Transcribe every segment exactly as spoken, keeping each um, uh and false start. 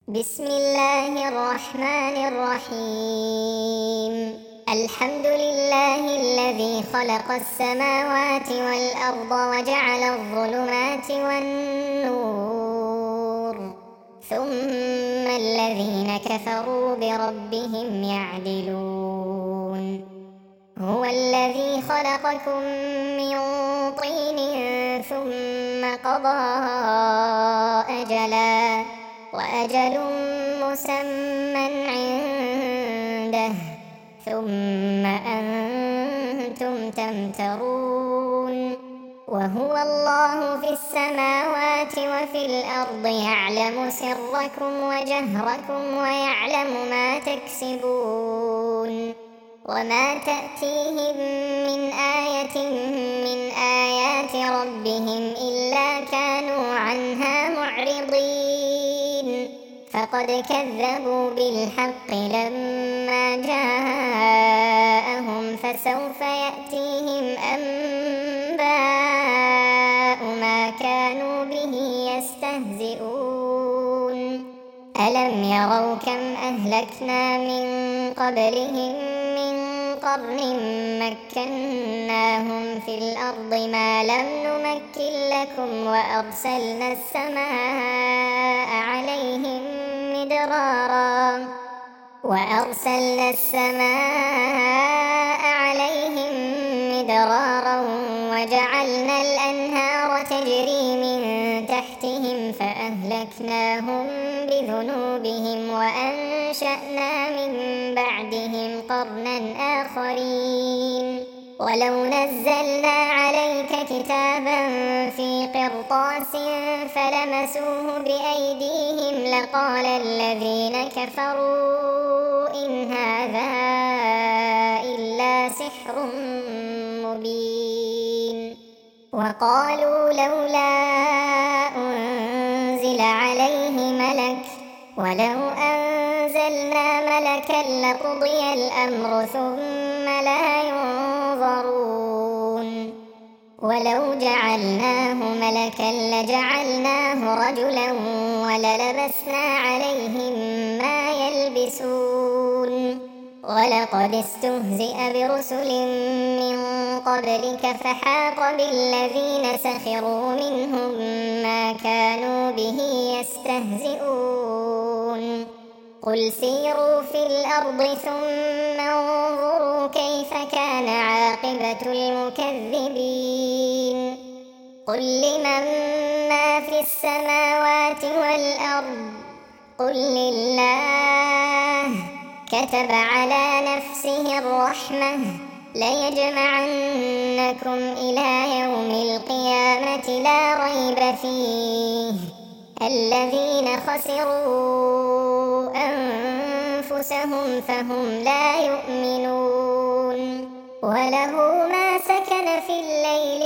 بسم الله الرحمن الرحيم. الحمد لله الذي خلق السماوات والأرض وجعل الظلمات والنور، ثم الذين كفروا بربهم يعدلون. هو الذي خلقكم من طين ثم قضى أجلا وأجل مسمى عنده، ثم أنتم تمترون. وهو الله في السماوات وفي الأرض يعلم سركم وجهركم ويعلم ما تكسبون. وما تأتيهم من آية من آيات ربهم إلا كانوا عنها معرضين، فقد كذبوا بالحق لما جاءهم، فسوف يأتيهم أنباء ما كانوا به يستهزئون. ألم يروا كم أهلكنا من قبلهم من قرن مكناهم في الأرض ما لم نمكن لكم، وأرسلنا السماء عليهم مدرارا وأرسلنا السماء عليهم مدرارا وجعلنا الأنهار تجري من تحتهم فأهلكناهم بذنوبهم وأنشأنا من بعدهم قرنا آخرين. ولو نزلنا عليك كتابا في قرطاس فلمسوه بأيديهم لقال الذين كفروا إن هذا إلا سحر مبين. وقالوا لولا أنزل عليه ملك، ولو أنزلنا ملكا لقضي الأمر ثم لا ينظرون. ولو جعلناه ملكا لجعلناه رجلا وللبسنا عليهم ما يلبسون. ولقد استهزئ برسل من قبلك فحاق بالذين سخروا منهم ما كانوا به يستهزئون. قل سيروا في الأرض ثم انظروا كيف كان عاقبة المكذبين. قل لمن ما في السماوات والأرض قل لله، كتب على نفسه الرحمة ليجمعنكم إلى يوم القيامة لا ريب فيه. الذين خسروا أنفسهم فهم لا يؤمنون. وله ما سكن في الليل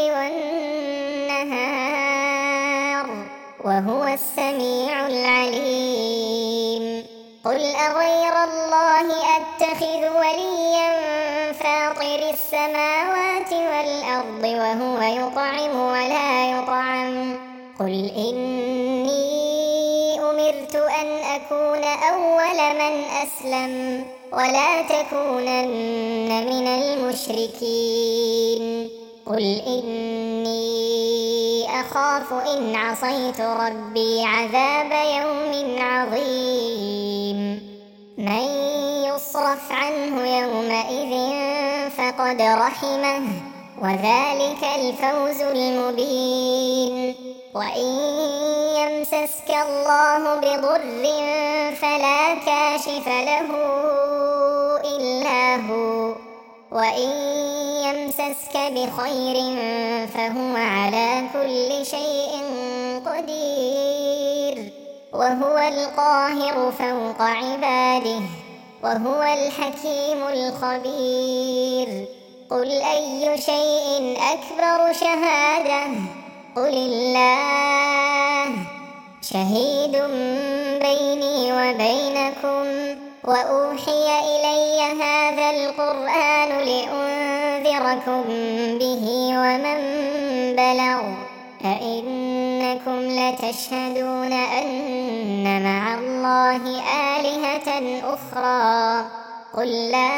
والنهار وهو السميع العليم. قل أغير الله أتخذ وليا فاطر السماوات والأرض وهو يطعم ولا يطعم، قل إني أمرت أن أكون أول من أسلم ولا تكونن من المشركين. قل إني أخاف إن عصيت ربي عذاب يوم عظيم. من يصرف عنه يومئذ فقد رحمه وذلك الفوز المبين. وإن يمسسك الله بضر فلا كاشف له إلا هو، وإن يمسسك بخير فهو على كل شيء قدير. وهو القاهر فوق عباده وهو الحكيم الخبير. قل أي شيء أكبر شهادة قل الله، شهيد بيني وبينكم. وأوحي إلي هذا القرآن لأنذركم به ومن بلغ أئنكم إنكم لتشهدون أن مع الله آلهة أخرى قل لا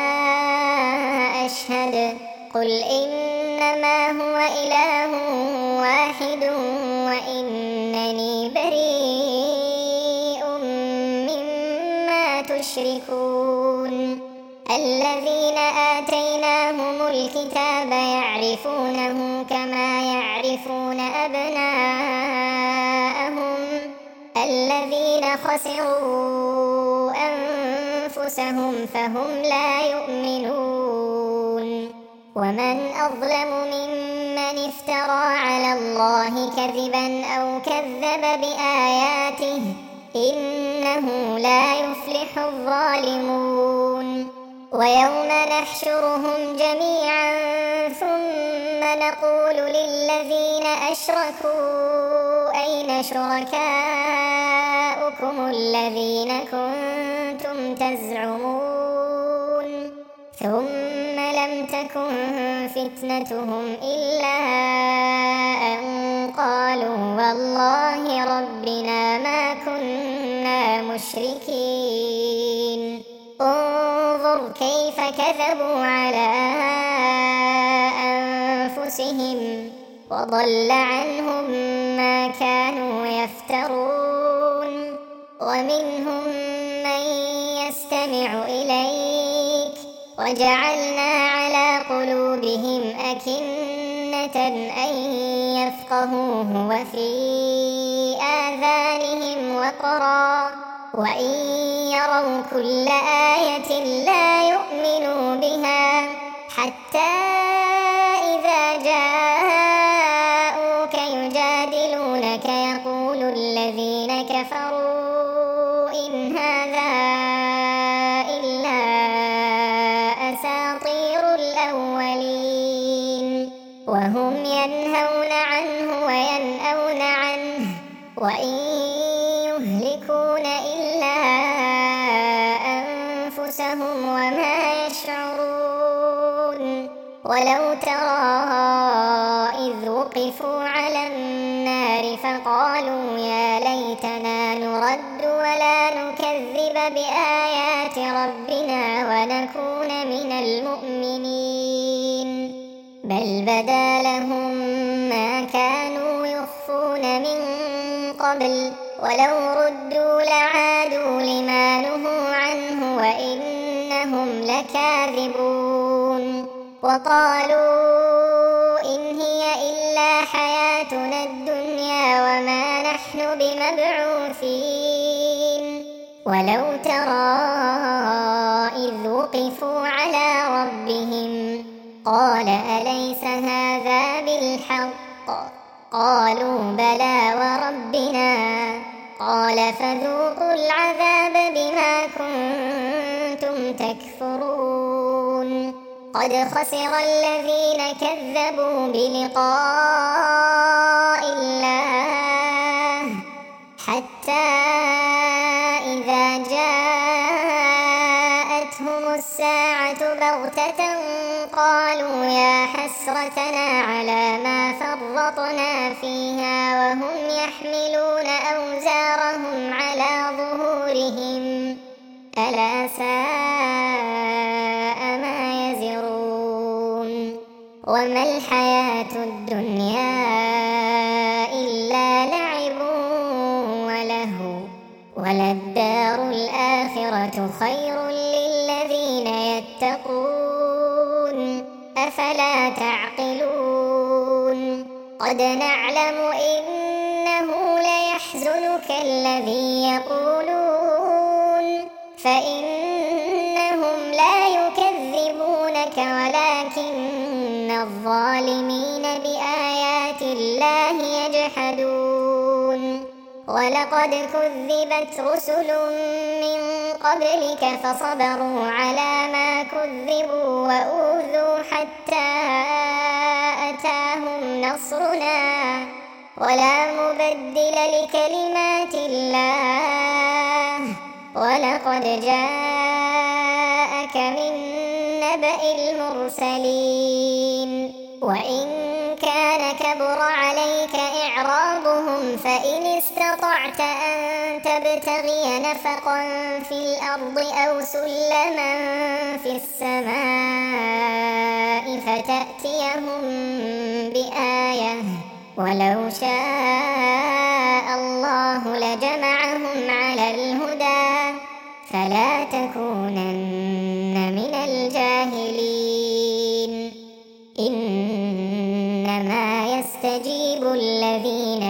أشهد قل إنما هو إله واحد وإنني بريء مما تشركون الذين آتيناهم الكتاب يعرفونه كما يعرفون أبناءهم الذين خسروا أنفسهم فهم لا يؤمنون ومن أظلم ممن افترى على الله كذبا أو كذب بآياته إنه لا يفلح الظالمون ويوم نحشرهم جميعا ثم نقول للذين أشركوا أين شركاؤكم الذين كنتم تزعمون ثم لم تكن فتنتهم إلا أن قالوا والله ربنا ما كنا مشركين انظر كيف كذبوا على أنفسهم وضل عنهم ما كانوا يفترون ومنهم من يستمع إليك وجعلنا على قلوبهم أكنة أن يفقهوه وفي آذانهم وقرا وإن يروا كل آية لا يؤمنوا بها حتى إذا جاءوك يجادلونك يقول الذين كفروا إن هذا إلا أساطير الأولين وهم ينهون عنه وينأون عنه وإن يهلكون إلا أنفسهم وما يشعرون ولو ترى إذ وقفوا على النار فقالوا يا ليتنا نرد ولا نكذب بآيات ربنا ونكون من المؤمنين بل بدا لهم ما كانوا يخفون من قبل ولو ردوا لعادوا لما نهوا عنه وإنهم لكاذبون وقالوا إن هي إلا حياتنا الدنيا وما نحن بمبعوثين ولو ترى إذ وقفوا على ربهم قال أليس هذا بالحق قالوا بلى وربنا قال فذوقوا العذاب بما كنتم تكفرون قد خسر الذين كذبوا بلقاء الله حتى إذا جاءتهم الساعة بغتة قالوا يا حسرتنا على ما فرطنا فيها وهم يحملون أوزارهم على ظهورهم ألا ساء ما يزرون وما الحياة الدنيا إلا لعب ولهو وللدار الآخرة خير للذين يتقون أفلا تعقلون قد نعلم إنه ليحزنك الذي يقولون فإنهم لا يكذبونك ولكن الظالمين بآيات الله يجحدون ولقد كذبت رسل من قبلك فصبروا على ما كذبوا وأوذوا حتى أتاهم نصرنا ولا مبدل لكلمات الله ولقد جاءك من نبأ المرسلين وإن كان كبر عليك إعراضهم أردت أن تبتغي نفقا في الأرض أو سلما في السماء فتأتيهم بآية ولو شاء الله لجمعهم على الهدى فلا تكونن من الجاهلين إنما يستجيب الذين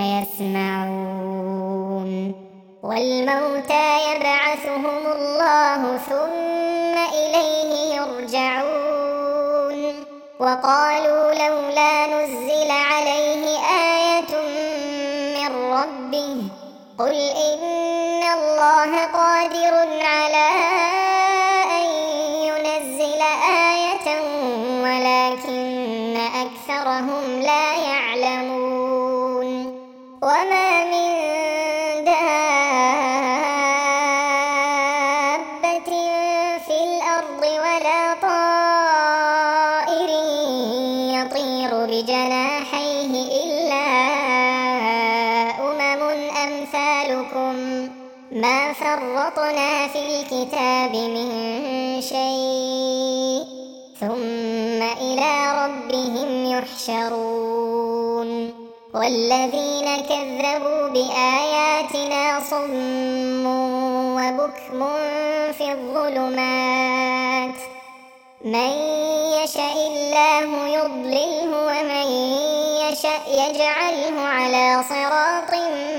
يسمعون والموتى يبعثهم الله ثم إليه يرجعون وقالوا لولا نزل عليه آية من ربه قل إن الله قادر على أن ينزل آية ولكن أكثرهم لا يعلمون وما من دابة في الأرض ولا طائر يطير بجناحيه إلا أمم أمثالكم ما فرطنا في الكتاب من شيء ثم إلى ربهم يحشرون والذين كذبوا بآياتنا صم وبكم في الظلمات من يشاء الله يضلله ومن يشاء يجعله على صراط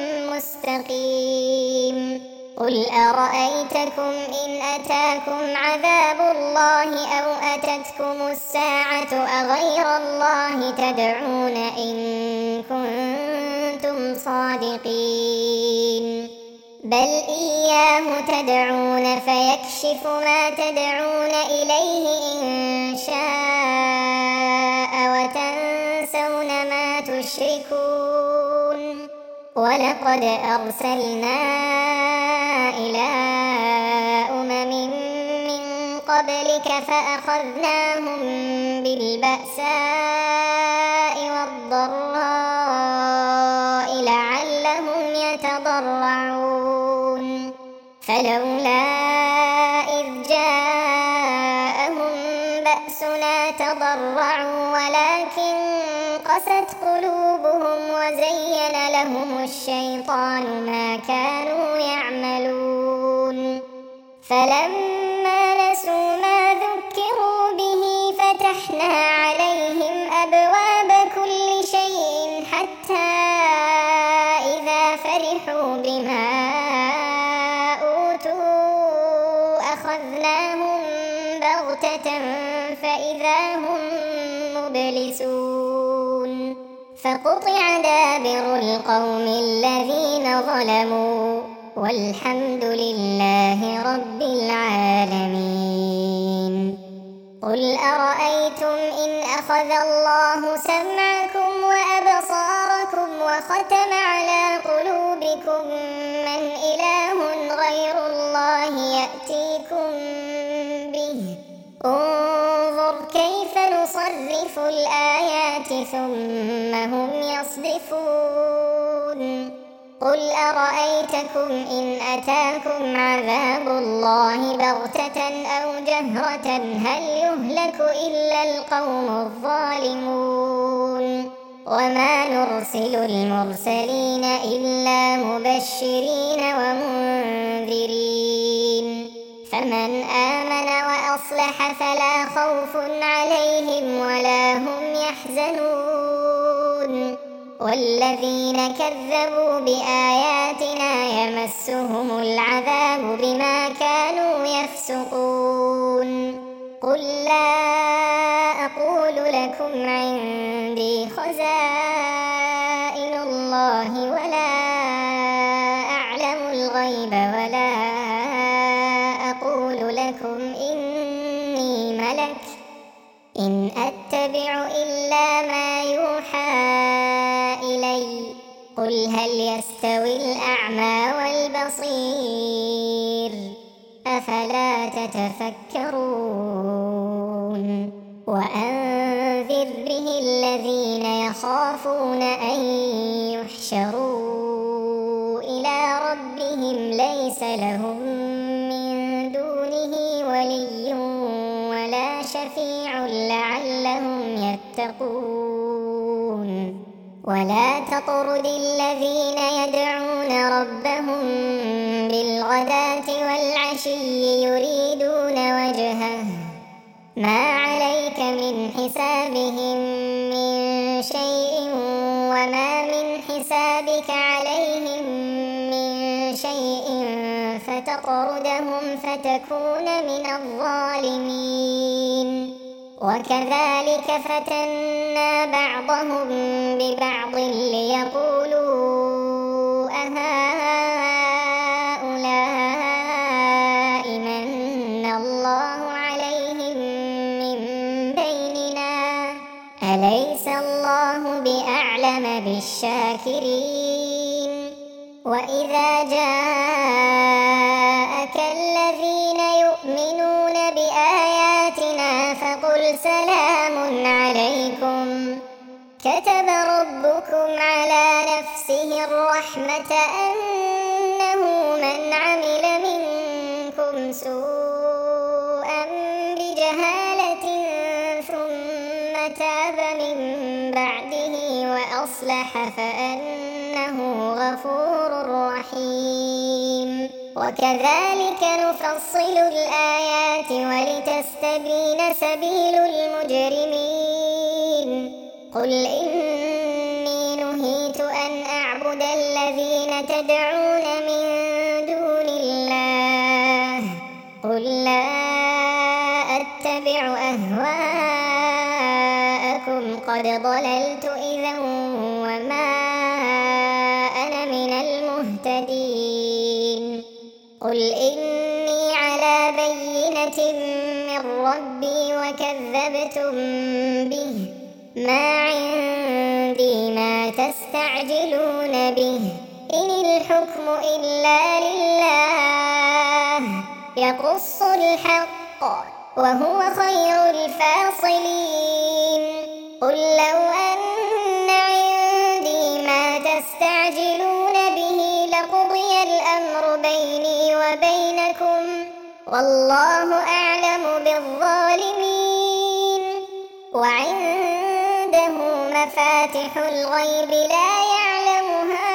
مستقيم قل أرأيتكم إن أتاكم عذاب الله أو أتتكم الساعة أغير الله تدعون إن كنتم صادقين بل إياه تدعون فيكشف ما تدعون إليه إن شاء وتنسون ما تشركون ولقد أرسلنا إلى أمم من قبلك فأخذناهم بالبأساء والضراء لعلهم يتضرعون فلولا إذ جاءهم بأسنا تضرعوا ولكن قست قلوبهم وزين لهم الشيطان ما كانوا يعملون فلما نسوا ما ذكروا به فتحنا عليهم أبواب كل شيء حتى إذا فرحوا بما أوتوا أخذناهم بغتة فإذا هم مبلسون فقطع دابر القوم الذين ظلموا والحمد لله رب العالمين قل أرأيتم إن أخذ الله سمعكم وأبصاركم وختم على قلوبكم من إله غير الله يأتيكم به انظر كيف نصرف الآيات ثم هم يصدفون قل أرأيتكم إن أتاكم عذاب الله بغتة أو جهرة هل يهلك إلا القوم الظالمون وما نرسل المرسلين إلا مبشرين ومنذرين فمن آمن وأصلح فلا خوف عليهم ولا هم يحزنون والذين كذبوا بآياتنا يمسهم العذاب بما كانوا يفسقون قل لا أقول لكم عندي خزائن الله ولا أعلم الغيب ولا أقول لكم إني ملك إن أتبع إلا ما يوحى إلي قل هل يستوي الأعمى والبصير أفلا تتفكرون وأنذر به الذين يخافون أن يحشروا إلى لهم من دونه ولي ولا شفيع لعلهم يتقون ولا تطرد الذين يدعون ربهم بالغداة والعشي يريدون وجهه ما عليك من حسابهم من شيء وما من حسابك عليهم من شيء فتطردهم فتكون من الظالمين وكذلك فتنا بعضهم ببعض ليقولوا أهؤلاء من الله عليهم من بيننا أليس الله بأعلم بالشاكرين وإذا جاءك الذين يؤمنون بآياتنا فقل سلام عليكم كتب ربكم على نفسه الرحمة أنه من عمل منكم سوءا بجهالة ثم تاب من بعده وأصلح فأنه غفور رحيم وكذلك نفصل الآيات ولتستبين سبيل المجرمين قل إني نهيت أن أعبد الذين تدعون من دون الله قل لا أتبع أهواءكم قد ضللت إذا وما أنا من المهتدين قل إني على بينة من ربي وكذبتم به ما عندي ما تستعجلون به إن الحكم إلا لله يقص الحق وهو خير الفاصلين قل لو أن عندي ما تستعجلون به لقضي الأمر بيني وبينكم والله أعلم بالظالمين وعنده مفاتح الغيب لا يعلمها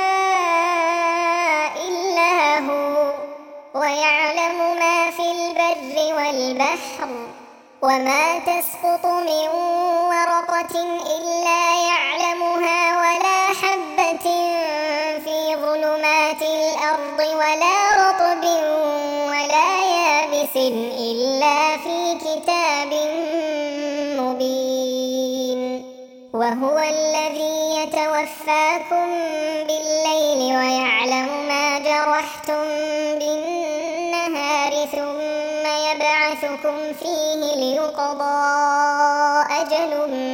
إلا هو ويعلم ما في البر والبحر وما تسقط من ورقة إلا يعلمها ولا حبة في ظلمات الأرض ولا رطب ولا يابس إلا في كتاب مبين وهو الذي يتوفاكم بالليل ويعلم ما جرحتم بالنهار ثم يبعثكم فيه ليقضى أجل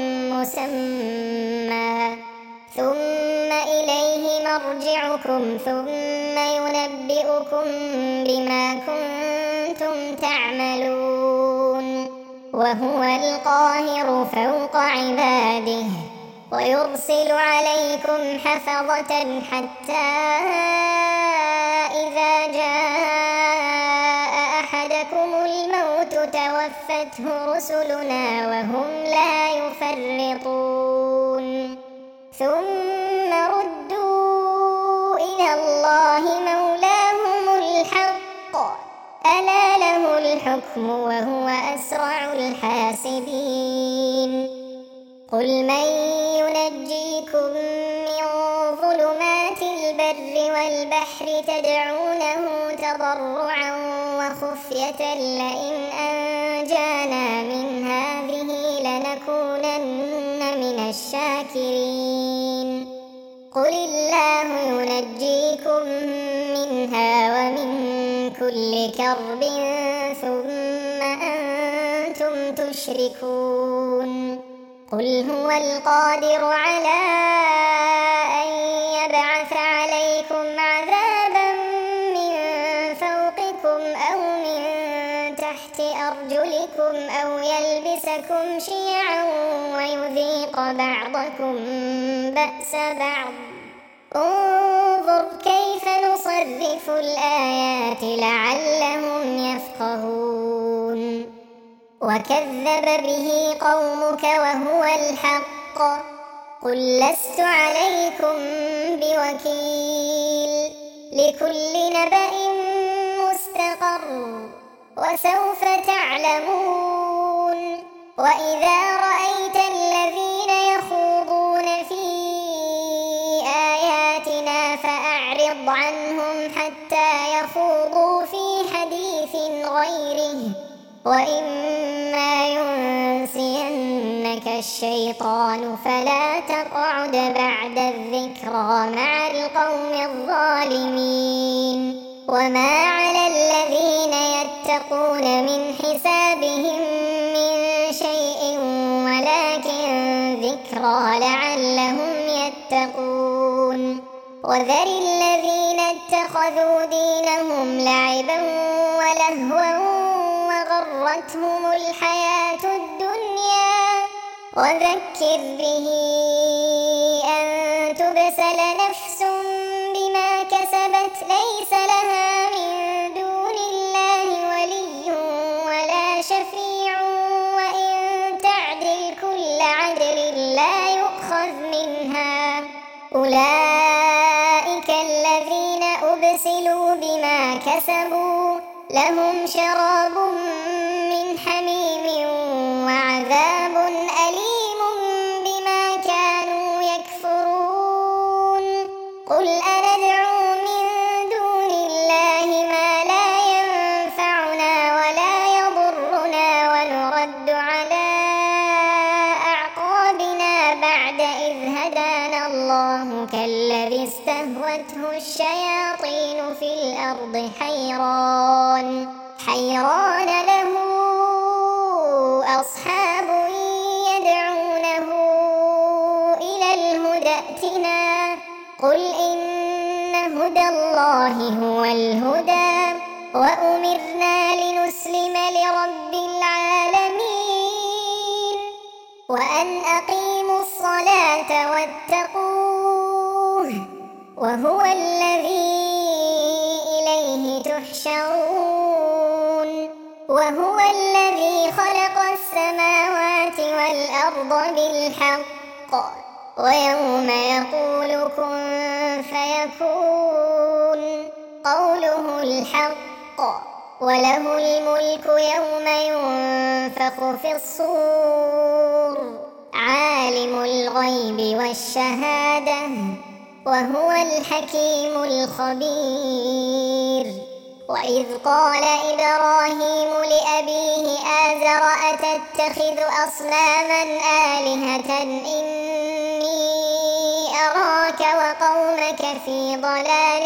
مسمى ثم إليه مرجعكم ثم ينبئكم بما كنتم تعملون وهو القاهر فوق عباده ويرسل عليكم حفظة حتى إذا جاء أحدكم الموت توفته رسلنا وهم لا يفرطون ثم ردوا إلى الله مولاهم الحق ألا له الحكم وهو أسرع الحاسبين قل من ينجيكم من ظلمات البر والبحر تدعونه تضرعا وخفية لئن أنجانا من هذه لنكونن من الشاكرين قل الله ينجيكم منها ومن كل كرب ثم أنتم تشركون قل هو القادر على أن يبعث عليكم عذابا من فوقكم أو من تحت أرجلكم أو يلبسكم شيعا ويذيق بعضكم بأس بعض انظر انظر كيف نصرف الآيات لعلهم يفقهون وكذب به قومك وهو الحق قل لست عليكم بوكيل لكل نبأ مستقر وسوف تعلمون وإذا رأيت الذين يخوضون في آياتنا فأعرض عنهم حتى يخوضوا في حديث غيره وإما ينسينك الشيطان فلا تقعد بعد الذكرى مع القوم الظالمين وما على الذين يتقون من حسابهم من شيء ولكن ذكرى لعلهم يتقون وذر الذين اتخذوا دينهم لعبا ولهوا وغرتهم الحياة الدنيا وذكر به أن تبسل نفس بما كسبت ليس لها من دون الله ولي ولا شفيع وإن تعدل كل عدل لا يؤخذ منها أولئك الذين أبسلوا بما كسبوا لهم شراب من حميم وعذاب أليم بما كانوا يكفرون قل أندعو من دون الله ما لا ينفعنا ولا يضرنا ونرد على أعقابنا بعد إذ هدانا الله كالذي استهوته الشياطين في الأرض حيران حيران له أصحاب يدعونه إلى الهدى ائتنا قل إن هدى الله هو الهدى وأمرنا لنسلم لرب العالمين وأن أقيموا الصلاة واتقوه وهو الذي إليه تحشرون وهو الذي خلق السماوات والأرض بالحق ويوم يقول كن فيكون قوله الحق وله الملك يوم ينفخ في الصور عالم الغيب والشهادة وهو الحكيم الخبير وإذ قال إبراهيم لأبيه آزر أتتخذ أصناما آلهة إني أراك وقومك في ضلال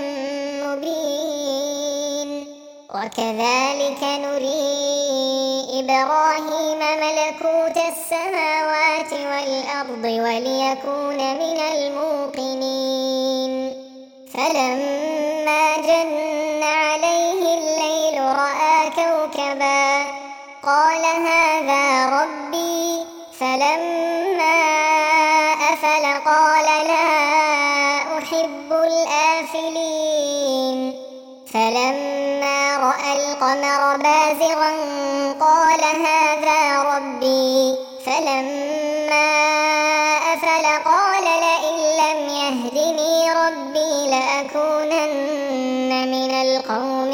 مبين وكذلك نري إبراهيم ملكوت السماوات والأرض وليكون من الموقنين فلما جن عليه الليل رأى كوكبا قال هذا ربي فلما أفل قال لا أحب الآفلين فلما رأى القمر بازغا قال هذا ربي فلما أفل قال لئن لم يهدني ربي لأكونن من القوم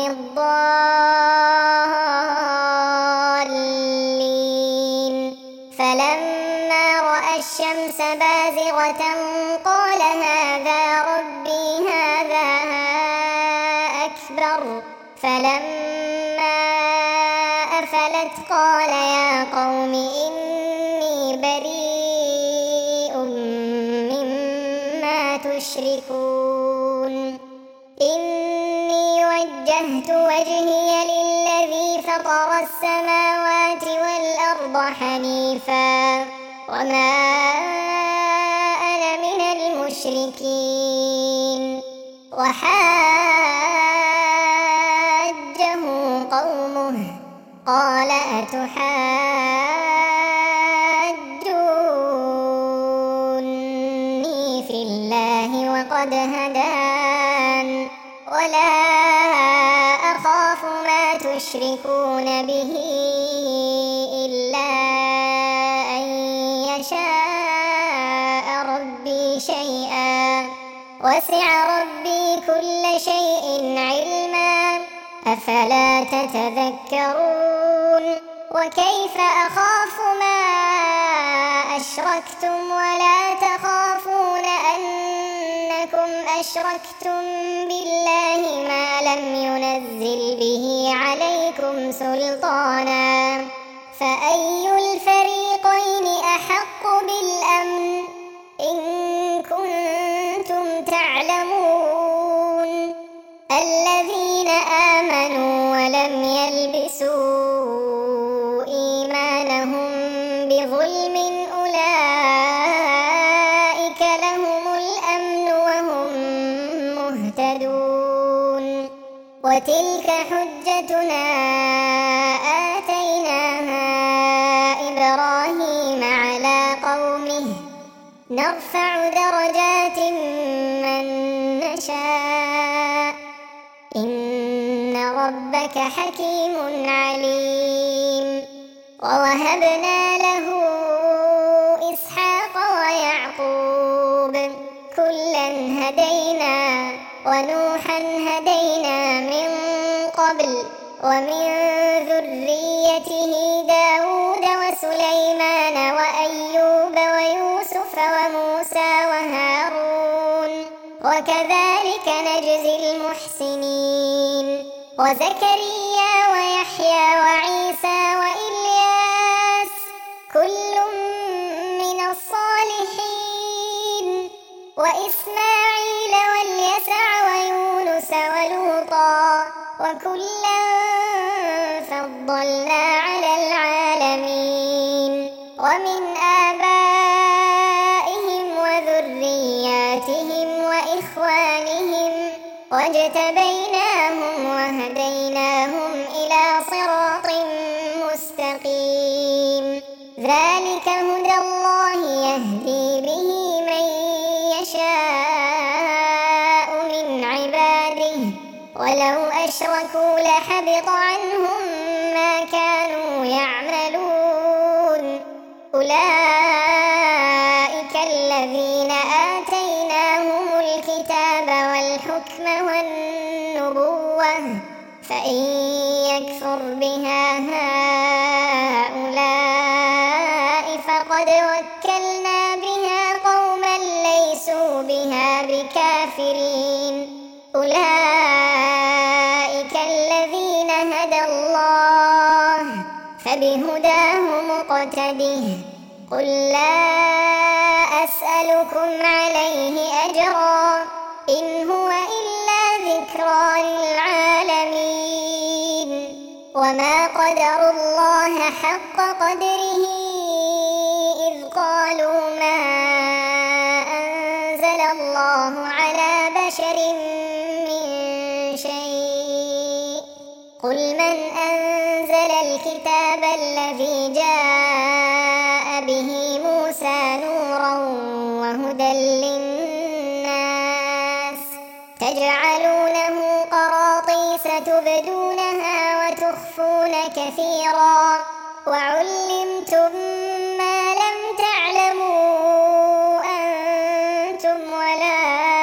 الضالين فلما رأى الشمس بازغة قال هذا ربي هذا أكبر فلما أفلت قال يا قوم إني بريء مما تشركون إني وجهت وجهي للذي فطر السماوات والأرض حنيفا وما أنا من المشركين وحاجه قومه قال أتحاجوني في الله وقد هداني يشركون به إلا أن يشاء ربي شيئا وسع ربي كل شيء علما أفلا تتذكرون وكيف أخاف ما أشركتم ولا تخافون أنكم أشركتم بالله ما لم ينزل به عليكم سلطانا فأي الفريقين أحق بالأمن إن كنتم تعلمون الذين آمنوا ولم يلبسوا إيمانهم بظلم أولئك لهم الأمن وهم مهتدون وتلك حجتنا آتيناها إبراهيم على قومه نرفع درجات من نشاء إن ربك حكيم عليم ووهبنا له إسحاق ويعقوب كلا هدينا ونوحا هدينا من قبل ومن ذريته داود وسليمان وأيوب ويوسف وموسى وهارون وكذلك نجزي المحسنين وزكريا ويحيى وعيسى وإلياس كل من الصالحين وإسماعيل واليسع ويونس ولوطا وكلا فضلنا على العالمين ومن آبائهم وذرياتهم وإخوانهم واجتبيناهم وهديناهم إلى صراط مستقيم ذلك هدى الله يهدي به من يشاء من عباده ولو أشركوا لحبط عنهم ما كانوا يعملون أولئك الذين آتيناهم الكتاب والحكم والنبوة فإن يكفر بها هؤلاء فقد وكلنا بها قوما ليسوا بها بكافرين أولئك الذين هدى الله فبهداه مقتده قل لا أسألكم عليه أجرا إن هو إلا ذكرى للعالمين وما قدروا الله حق قدره إذ قالوا ما أنزل الله على بشر من شيء قل من أنزل الكتاب الذي جاء به موسى نورا وهدى للناس تجعلونه قراطيس تبدونها وتخفون كثيرا وعلمتم ما لم تعلموا أنتم ولا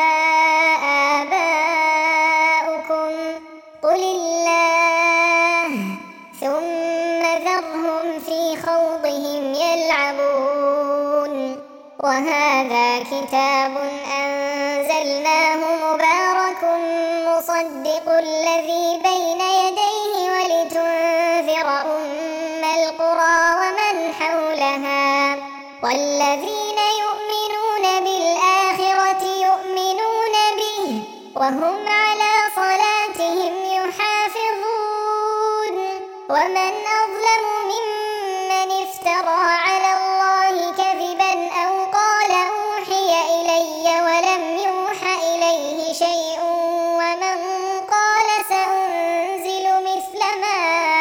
آباؤكم قل الله ثم ذرهم في خوضهم يلعبون وهذا كتاب أنزلناه مبارك مصدق الذي بين يديه ولتنذر أم القرى ومن حولها والذين يؤمنون بالآخرة يؤمنون به وهم على صلاتهم يحافظون ومن أظلم ممن افترى على الله كذبا أو قال أوحي إلي ولم يوح إليه شيء ومن قال سأنزل مثل ما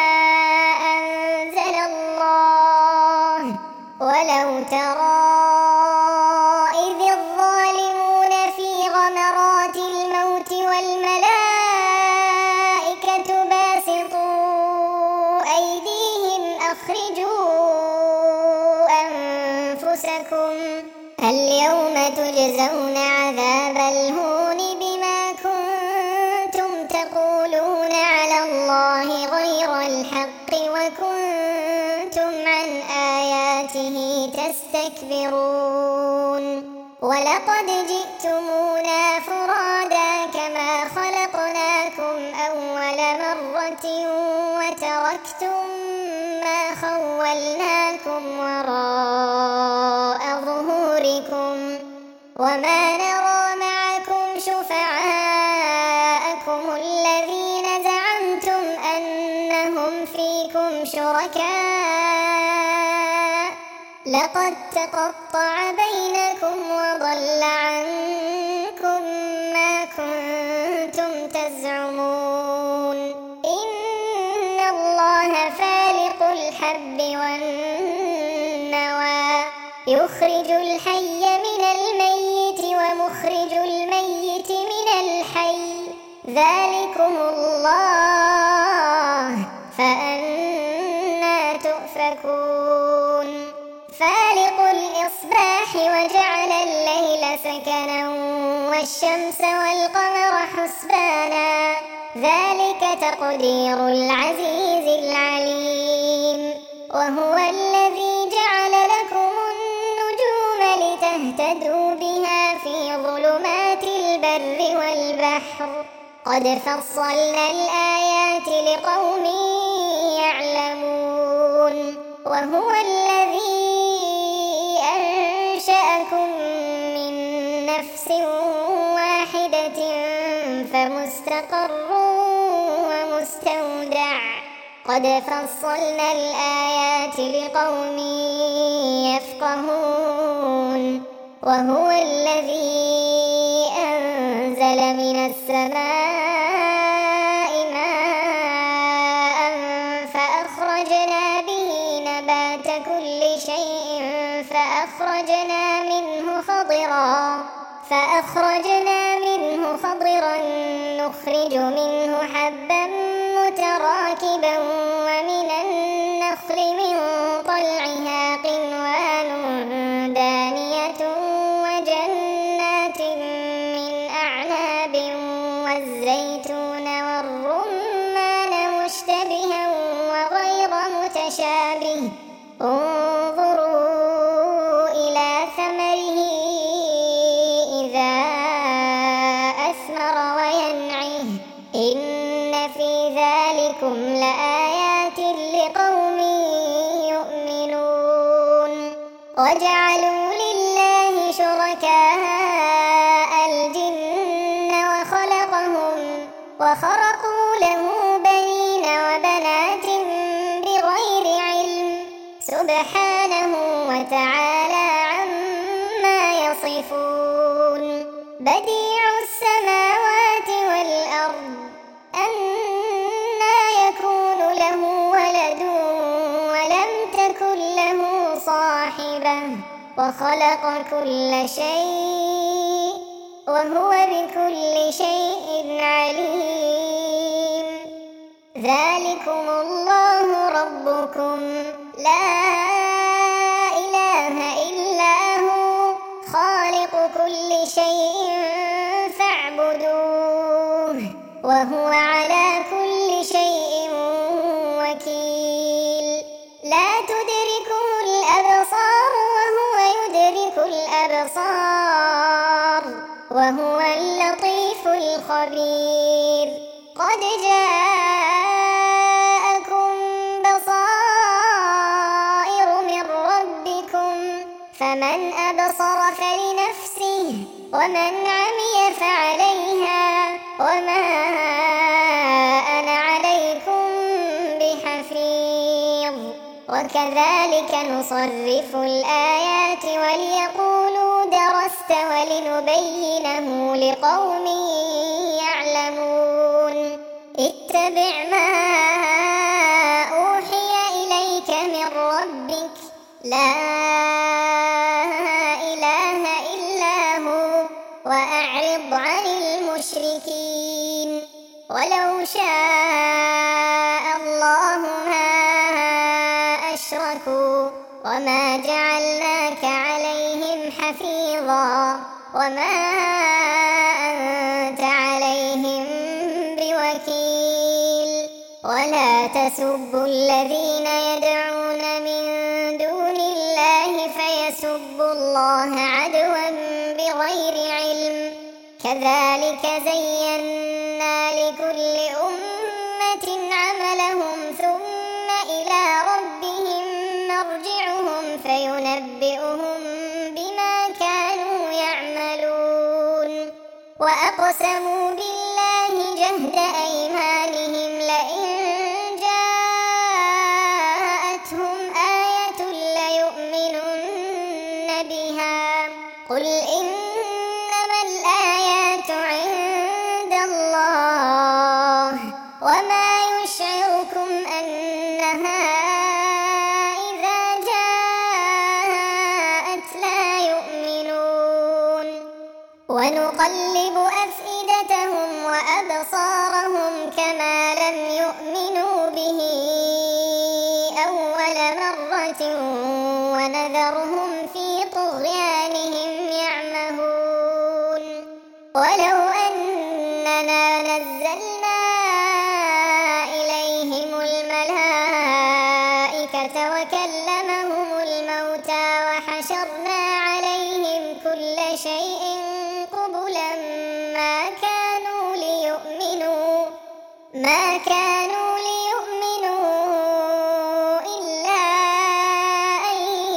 أنزل الله ولو ترى إذ الظالمون في غمرات الموت والملائكة باسطون أنفسكم اليوم تجزون عذاب الهون بما كنتم تقولون على الله غير الحق وكنتم عن آياته تستكبرون ولقد جئتمونا فرادا كما خلقناكم أول مرة وتركتم ما خولناكم وراء ظهوركم وما نرى معكم شفعاءكم الذين زعمتم أنهم فيكم شركاء لقد تقطع بينكم وضل عنكم ما كنتم تزعمون إن الله فالق الحب والنوى يخرج الحي من الميت ومخرج الميت من الحي ذلكم الله فأنى تؤفكون فالق الإصباح وجعل الليل سكنا والشمس والقمر حسبانا ذلك تقدير العزيز العليم وهو الذي جعل لكم النجوم لتهتدوا بها في ظلمات البر والبحر قد فصلنا الآيات لقوم يعلمون وهو الذي أنشأكم من نفس واحدة فمستقر ومستودع قد فصلنا الآيات لقوم يفقهون وهو الذي أنزل من السماء ماء فأخرجنا به نبات كل شيء فأخرجنا منه خضرا فأخرجنا منه خضرا نخرج منه حبا متراكبا ومن النخل من طلعها قنوان دانية وجنات من أعناب والزيتون والرمان مشتبها وغير متشابه انظروا إلى ثمره إذا أثمر وينعه إن في ذلكم لآيات لقوم يؤمنون وجعلوا لله شركاء الجن وخلقهم وخرقوا له بنين وبنات بغير علم سبحانه وتعالى عما يصفون بديع السماوات والأرض أنى يكون له ولد ولم تكن له صاحبة وخلق كل شيء وهو بكل شيء عليم ذلكم الله ربكم لا إله إلا هو خالق كل شيء فاعبدوه وهو على كل شيء وكيل لا تدركه الأبصار وهو يدرك الأبصار وهو اللطيف الخبير قد جاءكم بصائر من ربكم فمن أبصر فلنفسه ومن عمي فعليها وما أنا عليكم بحفيظ وكذلك نصرف الآيات وليقولوا درست ولنبينه لقوم يعلمون اتبع ما أوحي إليك من ربك لا إله إلا هو وأعرض عن المشركين ولو شاء الله ما أشركوا وما جعلناك عليهم حفيظا وما أنت عليهم بوكيل ولا تسبوا الذين يدعون من دون الله فيسبوا الله عدوا بغير علم كذلك زينا لكل أمة عملهم ثم إلى ربهم مرجعهم فينبئهم بما كانوا يعملون وأقسموا بالله جهد أيمانهم لئن جاءتهم آية ليؤمنن بها قل إنما الآيات عند الله وما يشعركم أنها إذا جاءت لا يؤمنون ونقلب أفئدتهم وأبصارهم كما لم يؤمنوا به أول مرة ونذرهم في طغيانهم يعمهون ولو أننا نزلنا إليهم الملائكة وكلمهم الموتى وحشرنا عليهم كل شيء قبلا ما كانوا ليؤمنوا ما كانوا ليؤمنوا إلا أن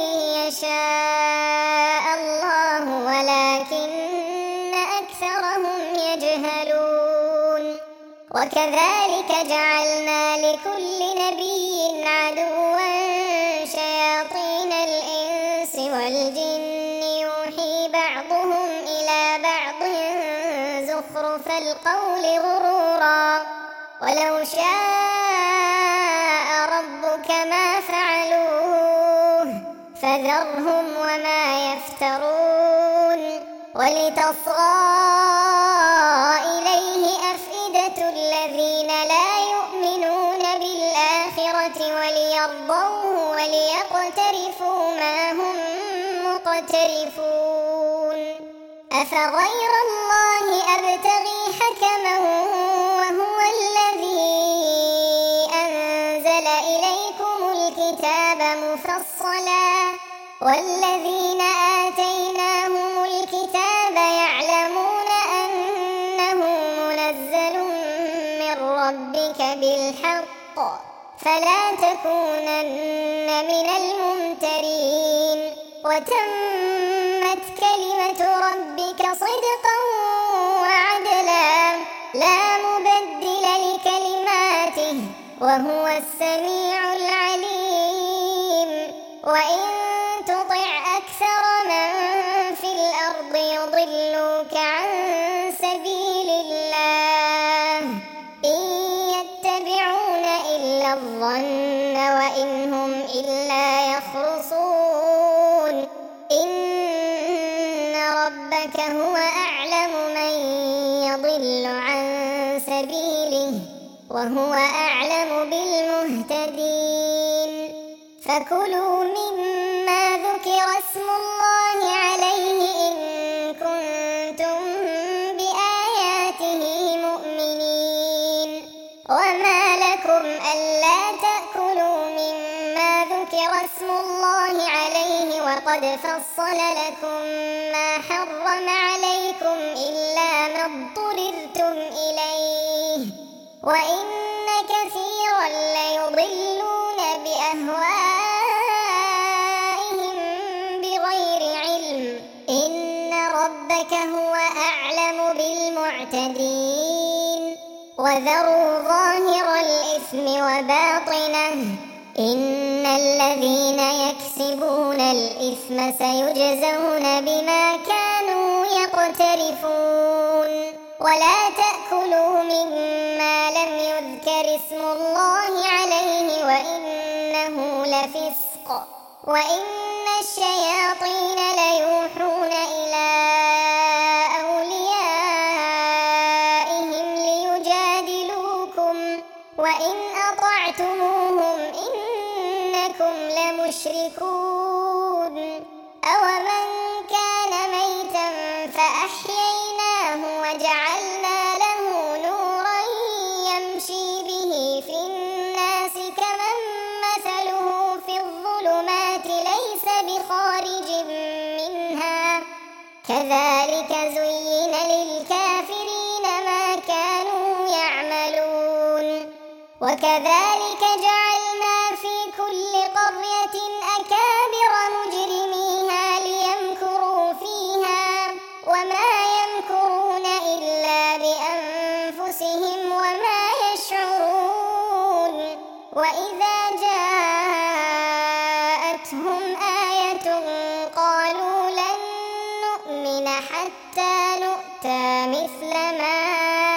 يشاء الله ولكن أكثرهم يجهلون وكذلك جعلنا لكل نبي عدوا شياطين الإنس والجن يوحي بعضهم إلى بعض زخرف القول غرورا ولو شاء ربك ما فعلوه فذرهم وما يفترون ولتصغى إليه أفئدة الذين لا يؤمنون بالآخرة وليرضوه وليقترفوا ما هم مقترفون أفغير الله أبتغي حكما وهو الذي أنزل إليكم الكتاب مفصلا والذين آتيناهم الكتاب يعلمون أنه منزل من ربك بالحق فلا تكونن من الممترين وتمت كلمة ربك صدقا وعدلا لا مبدل لكلماته وهو السميع العليم وإن تطع أكثر من في الأرض يضلوك عن سبيل الله إن يتبعون إلا الظن وإن هم إلا يخرصون إن ربك هو أعلم من يضل عن سبيله وهو أعلم بالمهتدين فكلوا مما ذكر اسم الله عليه إن كنتم بآياته مؤمنين وما لكم ألا تأكلوا مما ذكر اسم الله عليه وقد فصل لكم ما حرم عليكم إلا ما اضطررتم إليه وإن كثيرا ليضلون بأهوائهم بغير علم إن ربك هو أعلم بالمعتدين وذروا ظاهر الإثم وباطنه إن الذين يكسبون الإثم سيجزون بما كانوا يقترفون ولا تأكلوا مما لم يذكر اسم الله عليه وإنه لفسق وإن الشياطين ليوحون إلى أوليائهم ليجادلوكم وإن أطعتموهم إنكم لمشركون أومن كان كذلك زين للكافرين ما كانوا يعملون وكذلك جعلنا في كل قرية أكابر مجرميها ليمكروا فيها وما يمكرون إلا بأنفسهم وما يشعرون وإذا جاءتهم آية قالوا لن نؤمن حتى نؤتى مثل ما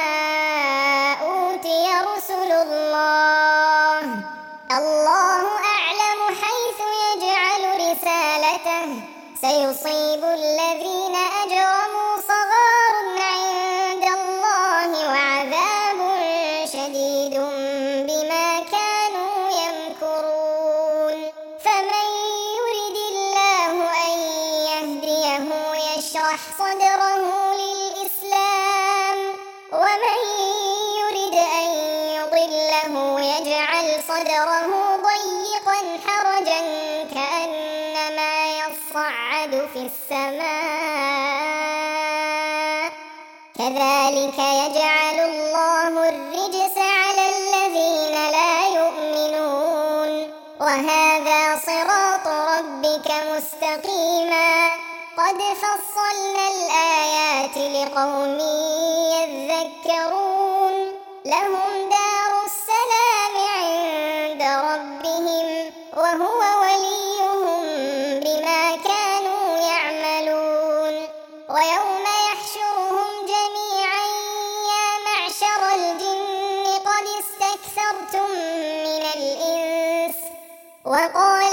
أوتي رسل الله الله أعلم حيث يجعل رسالته سيصيب الذين أجرموا صغار عند الله وعذاب شديد بما كانوا يمكرون فمن يرد الله أن يهديه يشرح صدره للإسلام ومن يرد أن يضله يجعل صدره ضيقا حرجا كأنما يصعد في السماء كذلك يجعل الله الرجس على الذين لا يؤمنون وهذا صراط ربك مستقيما قد فصلنا الآيات لقوم يذكرون لهم دار السلام عند ربهم وهو وليهم بما كانوا يعملون ويوم يحشرهم جميعا يا معشر الجن قد استكثرتم من الإنس وقال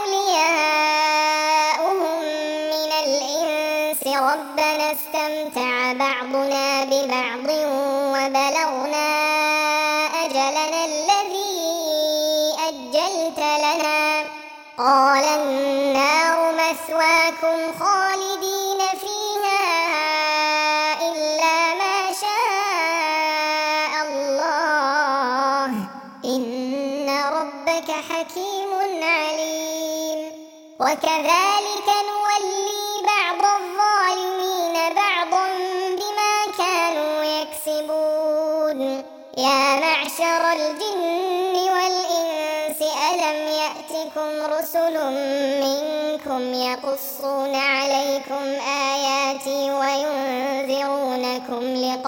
أولياؤهم من الإنس ربنا استمتع بعضنا ببعض وبلغنا أجلنا الذي أجلت لنا قال النار مثواكم خالدين فيها إلا ما شاء الله إن ربك حكيم عليم وكذلك نولي بعض الظالمين بعضا بما كانوا يكسبون يا معشر الجن والإنس ألم يأتكم رسل منكم يقصون عليكم آياتي وينذرونكم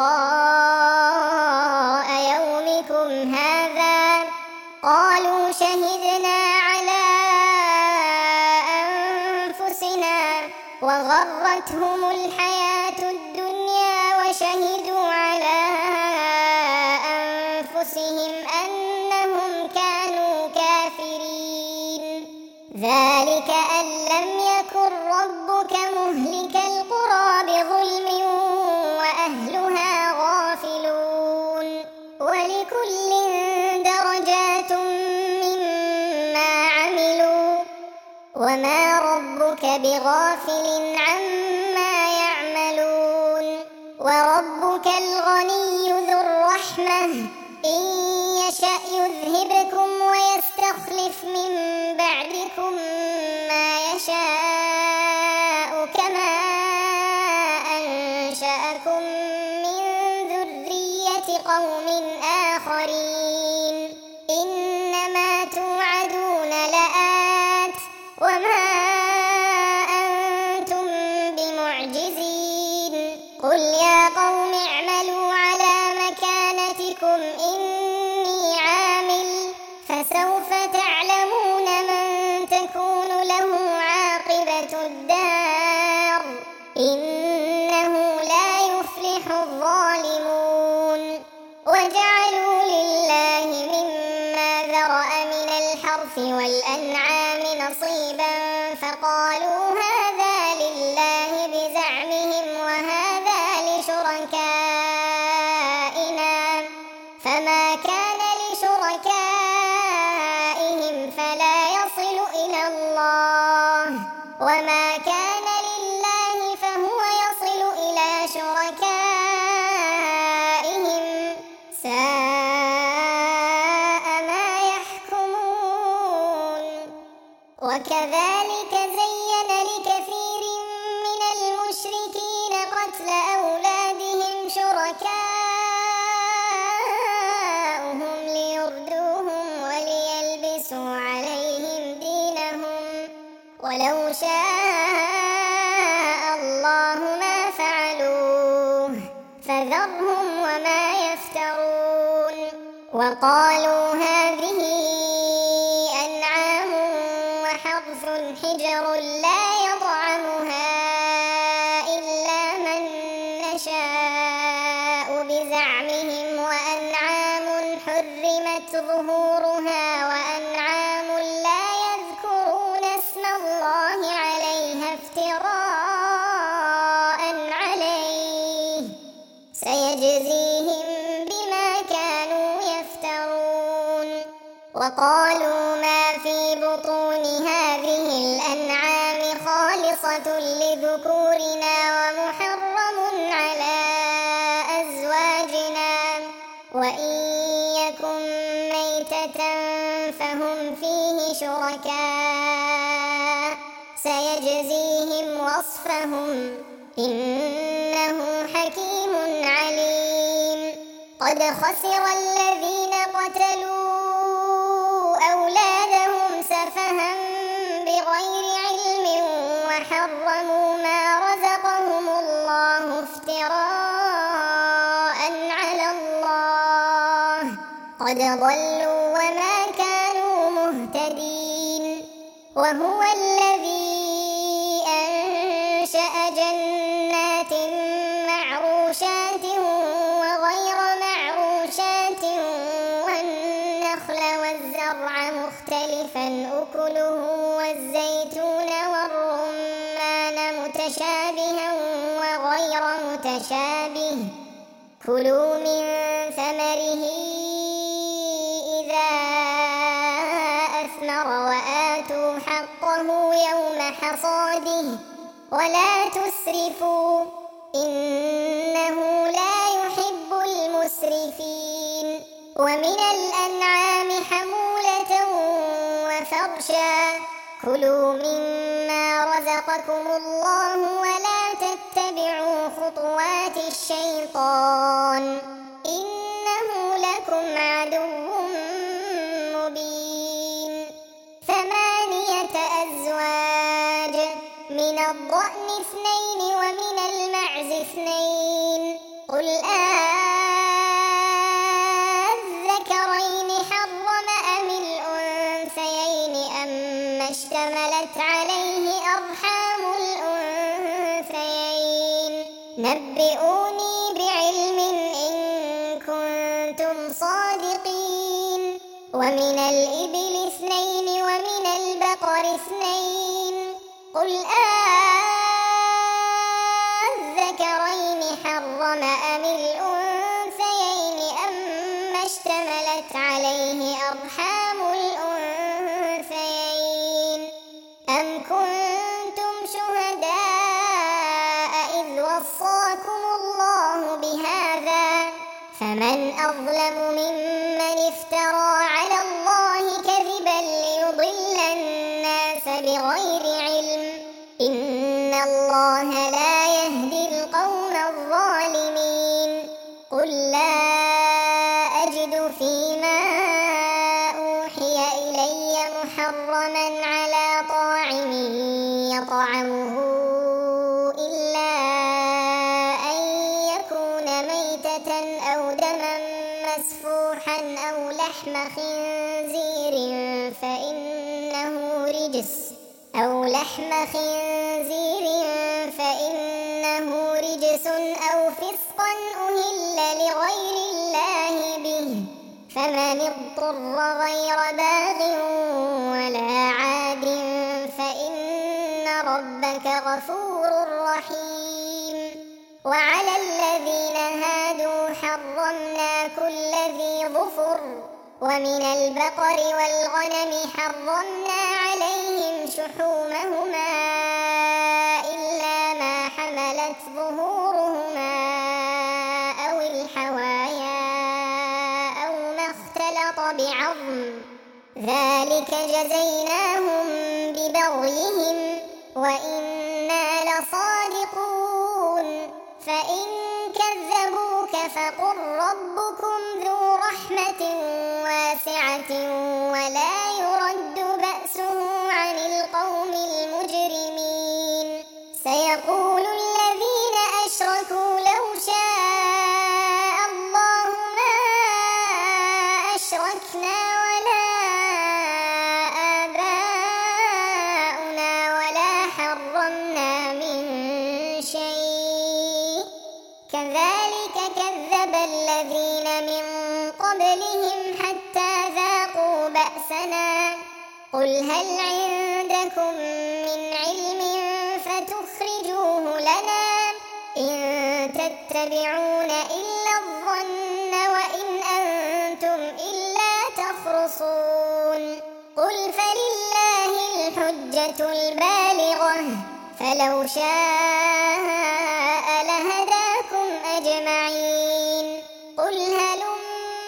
لقاء يومكم هذا قالوا شهدنا على أنفسنا وغرتهم الحياة الدنيا وشهدوا على أنفسهم أنهم كانوا كافرين ذلك أن لم يكن ربك مهلك القرى بظلم وأهلها غافلون ولكل درجات مما عملوا وما ربك بغافل عما يعملون وربك الغني ذو الرحمة إن يشأ يذهبكم ويستخلف من بعدكم ما يشاء كما أنشأكم من ذرية قوم آخرين إنما توعدون لآت وما أنتم بمعجزين قل يا قوم اعملوا على مكانتكم إني عامل فسوف تعلمون من تكون له عاقبة الدار إنه لا يفلح الظالمون وجعلوا لله مما ذرأ من الحرث والأنعام نصيبا فقالوا هذا لله بزعمهم وهذا لشركائنا فما كان لشركائهم فلا يصل إلى الله وما كان لله فهو يصل إلى شركائهم وكذلك زين لكثير من المشركين يلبسوا عليهم دينهم ولو شاء الله ما فعلوه فذرهم وما يفترون وقالوا هذه أنعام وحرث حجر لا يطعمها إلا من نشاء بزعمهم وأنعام حرمت ظهورها وأنعام لا يذكرون اسم الله عليها افتراء عليه سيجزيهم بما كانوا يفترون وقالوا ما في بطون هذه الأنعام خالصة لذكورنا ومحرم على أزواجنا وإن يكن ميتة فهم فيه شركاء سيجزيهم وصفهم إنه حكيم عليم قد خسر الذين قتلوا أولادهم سفها بغير علم وحرموا ما رزقهم الله افتراء على الله قد ضلوا وما كانوا مهتدين وهو الذي أنشأ جنات معروشات وغير معروشات والنخل والزرع مختلفا أكله والزيتون والرمان متشابها وغير متشابه كلوا من ثمره إذا أثمر وآتوا حقه يوم حصاده ولا تسرفوا إنه لا يحب المسرفين ومن الأنعام حمولة وفرشا كلوا مما رزقكم الله ولا تتبعوا خطوات الشيطان إنه لكم عدو مبين ثمانية أزواج من الضأن اثنين ومن المعز اثنين قل أذكرين حرم أم الأنثيين أما اشتملت عليه أرحام الأنثيين نبئوني بعلم إن كنتم صادقين ومن الإبل اثنين ومن البقر اثنين قل أذكرين حرم أم الأنثيين أما اشتملت عليه أرحام الأنثيين أم كنتم شهداء إذ وصاكم الله بهذا فمن أظلم ممن افترى على الله كذبا ليضل الناس بغير علم إن الله لا يهدي القوم الظالمين قل لا أجد فيما أوحي إلي محرما على طاعم يطعمه إلا أن يكون ميتة أو دما مسفوحا أو لحم خنزير فإنه رجس أو لحم خنزير فإنه رجس أو فسقا أهل لغير الله به فمن اضطر غير باغ ولا عاد فإن ربك غفور رحيم وعلى الذين هادوا حرمنا كل ذي ظفر ومن البقر والغنم حرمنا عليهم شحومهما إلا ما حملت ظهورهما أو الحوايا أو ما اختلط بعظم ذلك جزيناهم ببغيهم وإنا لصادقون فإن كذبوك فقل ربكم ذو رحمة واسعة ولا يرى قل هل عندكم من علم فتخرجوه لنا إن تتبعون إلا الظن وإن أنتم إلا تخرصون قل فلله الحجة البالغة فلو شاء لهداكم أجمعين قل هلم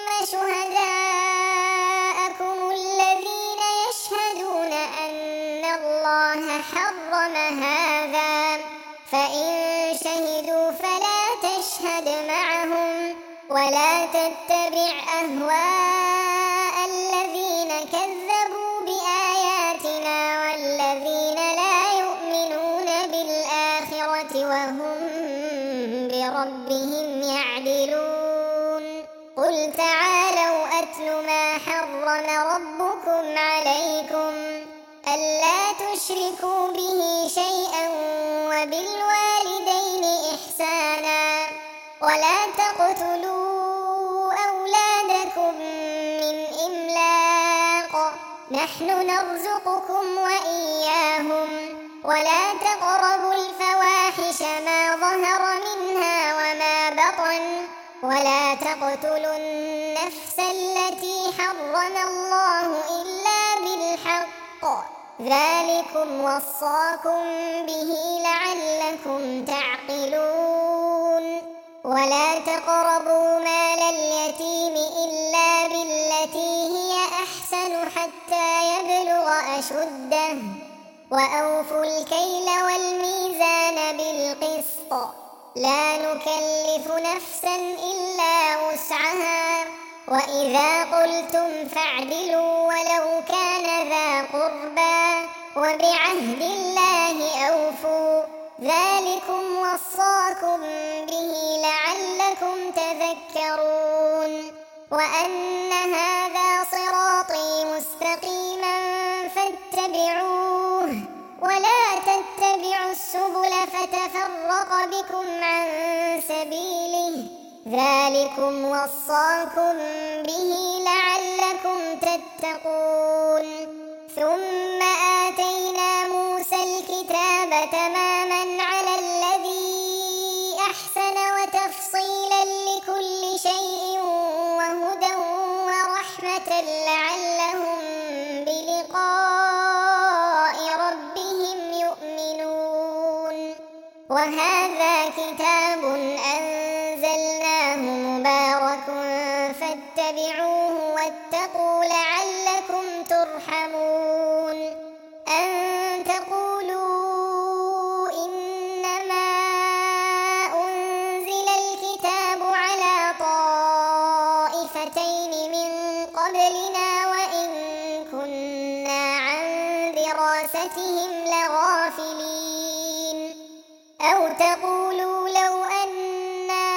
شهداءكم الذين يشهدون أن الله حرم هذا فإن شهدوا فلا تشهد معهم ولا تتبع أهواء الذين كذبوا بآياتنا والذين لا يؤمنون بالآخرة وهم بربهم يعدلون قل تعالوا أتل ما حرم ربكم عليكم ألا تشركوا به شيئا وبالوالدين إحسانا ولا تقتلوا أولادكم من إملاق نحن نرزقكم وإياهم ولا تقربوا الفواحش ما ظهر منها وما بطن ولا تقتلوا النفس التي حرم الله إلا بالحق ذلكم وصاكم به لعلكم تعقلون ولا تقربوا مال اليتيم إلا بالتي هي أحسن حتى يبلغ أشده وأوفوا الكيل والميزان بالقسط لا نكلف نفسا إلا وسعها وإذا قلتم فاعدلوا ولو كان ذا قربى وبعهد الله أوفوا ذلكم وصاكم به لعلكم تذكرون وأن هذا صراطي مستقيما فاتبعوه ولا تتبعوا السبل فتفرق بكم عن سبيله ذلكم وصاكم به لعلكم تتقون ثم آتينا موسى الكتاب تماما على الذي أحسن وتفصيلا لكل شيء وهدى ورحمة لعلهم بلقاء ربهم يؤمنون وهذا كتاب أنزلناه مبارك فاتبعوه واتقوا لعلكم ترحمون أن تقولوا إنما أنزل الكتاب على طائفتين من قبلنا وإن كنا عن دراستهم لغافلين أو تقولوا لو أنا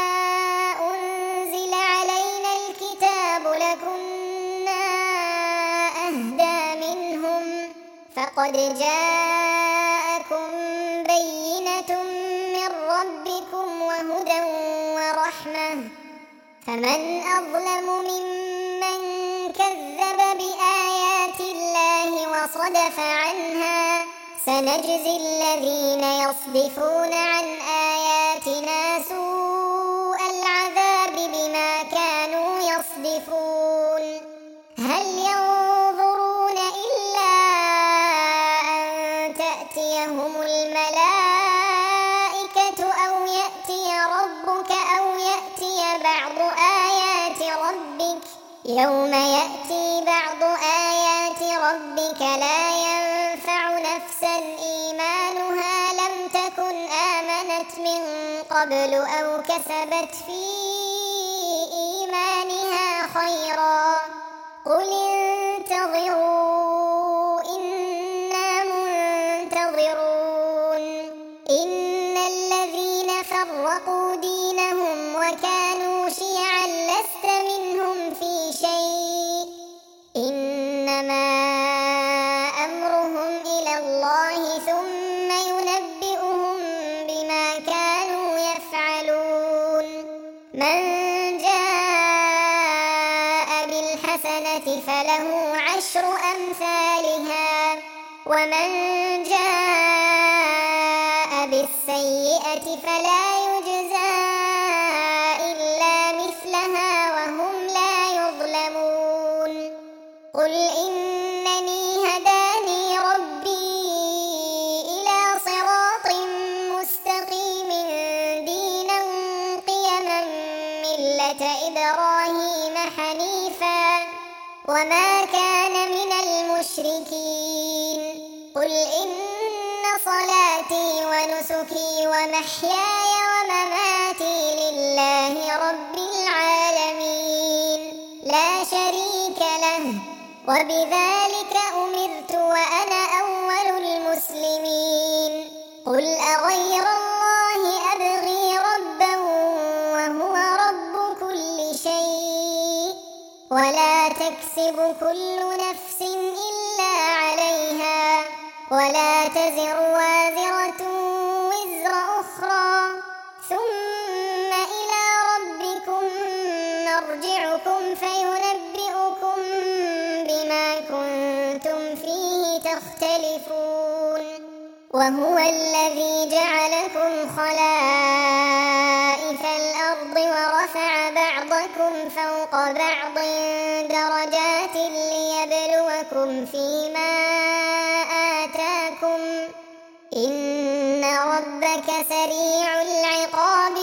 أنزل علينا الكتاب لكنا أهدى منهم فقد جاءكم بينة من ربكم وهدى ورحمة فمن أظلم ممن كذب بآيات الله وصدف عنها سنجزي الذين يصدفون عن آياتنا سوء العذاب بما كانوا يصدفون هل ينظرون إلا أن تأتيهم الملائكة أو يأتي ربك أو يأتي بعض آيات ربك يوم يأتي بعض آيات ربك لا ينفع نفسا إيمانها لم تكن آمنت من قبل أو كسبت في إيمانها خيرا قل انتظروا إنا منتظرون إن الذين فرقوا دينهم وكانوا شيعا لست منهم في شيء إنما أمرهم إلى الله ثم ينبئهم بما كانوا يفعلون من جاء بالحسنة فله عشر أمثالها ومن جاء بالسيئة فلا يجزى إلا مثلها وهم لا يظلمون قل إنني هداني ربي إلى صراط مستقيم دينا قيما ملة إبراهيم حنيفا وما كان من المشركين قل إن صلاتي ونسكي ومحياي ومماتي لله رب العالمين لا شريك له وبذلك أمرت وأنا أول المسلمين قل أغير الله أبغي ربا وهو رب كل شيء ولا تكسب كل نفس إلا عليها ولا تزر وازرة وزر أخرى ثم إلى ربكم مرجعكم فينبئكم بما كنتم فيه تختلفون وهو الذي جعلكم خلائف الأرض ورفع بعضكم فوق بعض درجات ليبلوكم فيما آتاكم إن ربك سريع العقاب